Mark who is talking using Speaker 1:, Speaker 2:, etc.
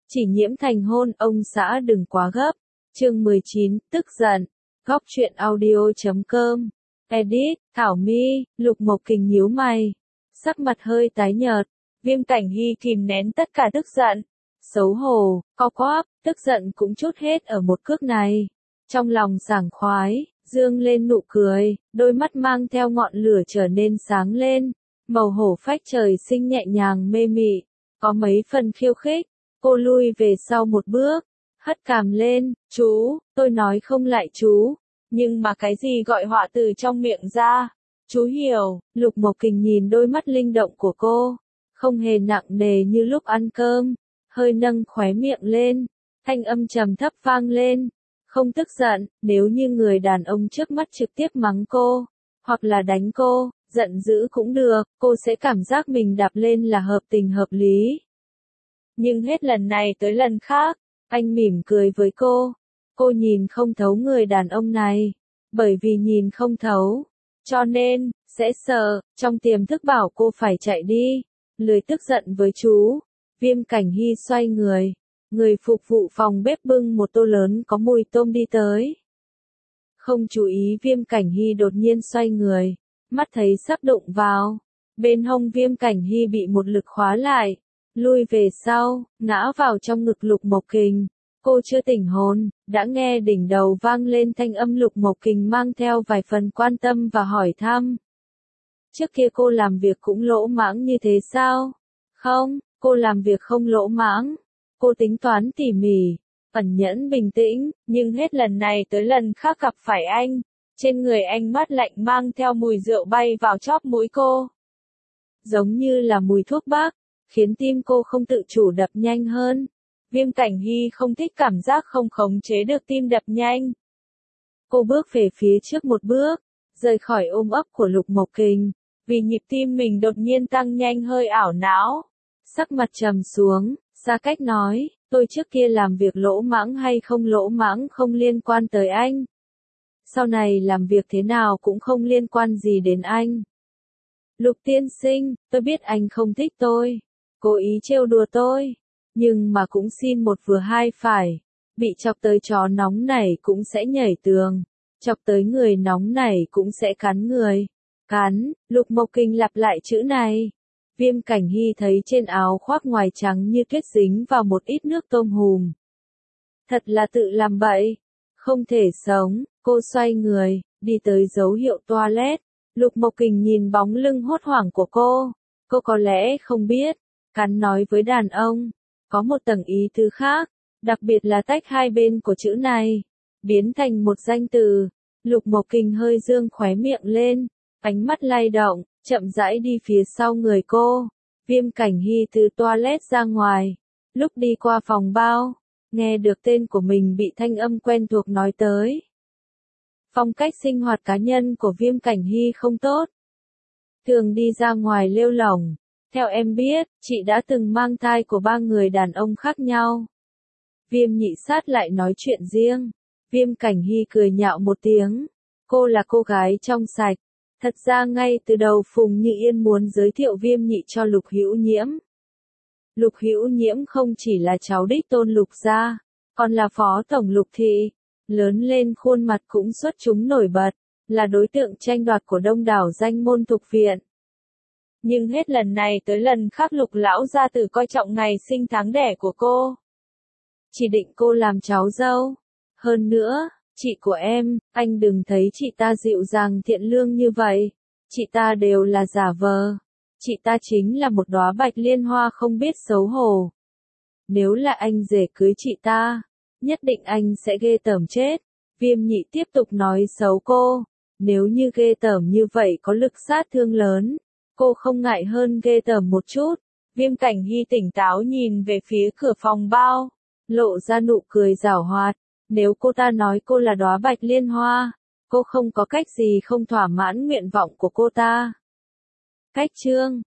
Speaker 1: Chỉ nhiễm thành hôn, ông xã đừng quá gấp. Chương 19, tức giận. Góc truyện audio.com. Edit, Thảo My. Lục Mộc Kình nhíu mày. Sắc mặt hơi tái nhợt. Viêm Cảnh Hy kìm nén tất cả tức giận. Xấu hổ, co quắp, tức giận cũng trút hết ở một cước này. Trong lòng sảng khoái, dương lên nụ cười, đôi mắt mang theo ngọn lửa trở nên sáng lên. Màu hổ phách trời sinh nhẹ nhàng mê mị, có mấy phần khiêu khích. Cô lui về sau một bước, hất cằm lên, chú, tôi nói không lại chú. Nhưng mà cái gì gọi họa từ trong miệng ra? Chú hiểu. Lục Mộc Kình nhìn đôi mắt linh động của cô, không hề nặng nề như lúc ăn cơm, hơi nâng khóe miệng lên, thanh âm trầm thấp vang lên. Không tức giận, nếu như người đàn ông trước mắt trực tiếp mắng cô, hoặc là đánh cô, giận dữ cũng được, cô sẽ cảm giác mình đạp lên là hợp tình hợp lý. Nhưng hết lần này tới lần khác, anh mỉm cười với cô nhìn không thấu người đàn ông này, bởi vì nhìn không thấu, cho nên, sẽ sợ, trong tiềm thức bảo cô phải chạy đi, lười tức giận với chú. Viêm Cảnh Hy xoay người, người phục vụ phòng bếp bưng một tô lớn có mùi tôm đi tới. Không chú ý Viêm Cảnh Hy đột nhiên xoay người, mắt thấy sắp đụng vào, bên hông Viêm Cảnh Hy bị một lực khóa lại, lui về sau, ngã vào trong ngực Lục Mộc Kình. Cô chưa tỉnh hồn, đã nghe đỉnh đầu vang lên thanh âm Lục Mộc Kình mang theo vài phần quan tâm và hỏi thăm. Trước kia cô làm việc cũng lỗ mãng như thế sao? Không, cô làm việc không lỗ mãng. Cô tính toán tỉ mỉ, ẩn nhẫn bình tĩnh, nhưng hết lần này tới lần khác gặp phải anh. Trên người anh mát lạnh mang theo mùi rượu bay vào chóp mũi cô. Giống như là mùi thuốc bắc, khiến tim cô không tự chủ đập nhanh hơn. Viêm Cảnh Hy không thích cảm giác không khống chế được tim đập nhanh. Cô bước về phía trước một bước, rời khỏi ôm ấp của Lục Mộc Kình, vì nhịp tim mình đột nhiên tăng nhanh hơi ảo não. Sắc mặt trầm xuống, xa cách nói, tôi trước kia làm việc lỗ mãng hay không lỗ mãng không liên quan tới anh. Sau này làm việc thế nào cũng không liên quan gì đến anh. Lục tiên sinh, tôi biết anh không thích tôi, cố ý trêu đùa tôi, nhưng mà cũng xin một vừa hai phải, bị chọc tới chó nóng này cũng sẽ nhảy tường, chọc tới người nóng này cũng sẽ cắn người. Cắn, Lục Mộc Kình lặp lại chữ này. Viêm Cảnh Hy thấy trên áo khoác ngoài trắng như tuyết dính vào một ít nước tôm hùm. Thật là tự làm bậy, không thể sống. Cô xoay người, đi tới dấu hiệu toilet. Lục Mộc Kình nhìn bóng lưng hốt hoảng của cô có lẽ không biết, cắn nói với đàn ông, có một tầng ý tứ khác, đặc biệt là tách hai bên của chữ này, biến thành một danh từ. Lục Mộc Kình hơi dương khóe miệng lên, ánh mắt lay động, chậm rãi đi phía sau người cô. Viêm Cảnh Hy từ toilet ra ngoài, lúc đi qua phòng bao, nghe được tên của mình bị thanh âm quen thuộc nói tới. Phong cách sinh hoạt cá nhân của Viêm Cảnh Hy không tốt. Thường đi ra ngoài lêu lổng. Theo em biết, chị đã từng mang thai của 3 người đàn ông khác nhau. Viêm Nhị Sát lại nói chuyện riêng. Viêm Cảnh Hy cười nhạo một tiếng. Cô là cô gái trong sạch. Thật ra ngay từ đầu Phùng Như Yên muốn giới thiệu Viêm Nhị cho Lục Hữu Nhiễm. Lục Hữu Nhiễm không chỉ là cháu đích tôn Lục gia, còn là phó tổng Lục thị. Lớn lên khuôn mặt cũng xuất chúng nổi bật, là đối tượng tranh đoạt của đông đảo danh môn thuộc viện. Nhưng hết lần này tới lần khác Lục lão gia tử coi trọng ngày sinh tháng đẻ của cô. Chỉ định cô làm cháu dâu. Hơn nữa, chị của em, anh đừng thấy chị ta dịu dàng thiện lương như vậy. Chị ta đều là giả vờ. Chị ta chính là một đóa bạch liên hoa không biết xấu hổ. Nếu là anh rể cưới chị ta, nhất định anh sẽ ghê tởm chết. Viêm Nhị tiếp tục nói xấu cô. Nếu như ghê tởm như vậy có lực sát thương lớn, cô không ngại hơn ghê tởm một chút. Viêm Cảnh Hy tỉnh táo nhìn về phía cửa phòng bao, lộ ra nụ cười giảo hoạt. Nếu cô ta nói cô là đóa bạch liên hoa, cô không có cách gì không thỏa mãn nguyện vọng của cô ta. Cách chương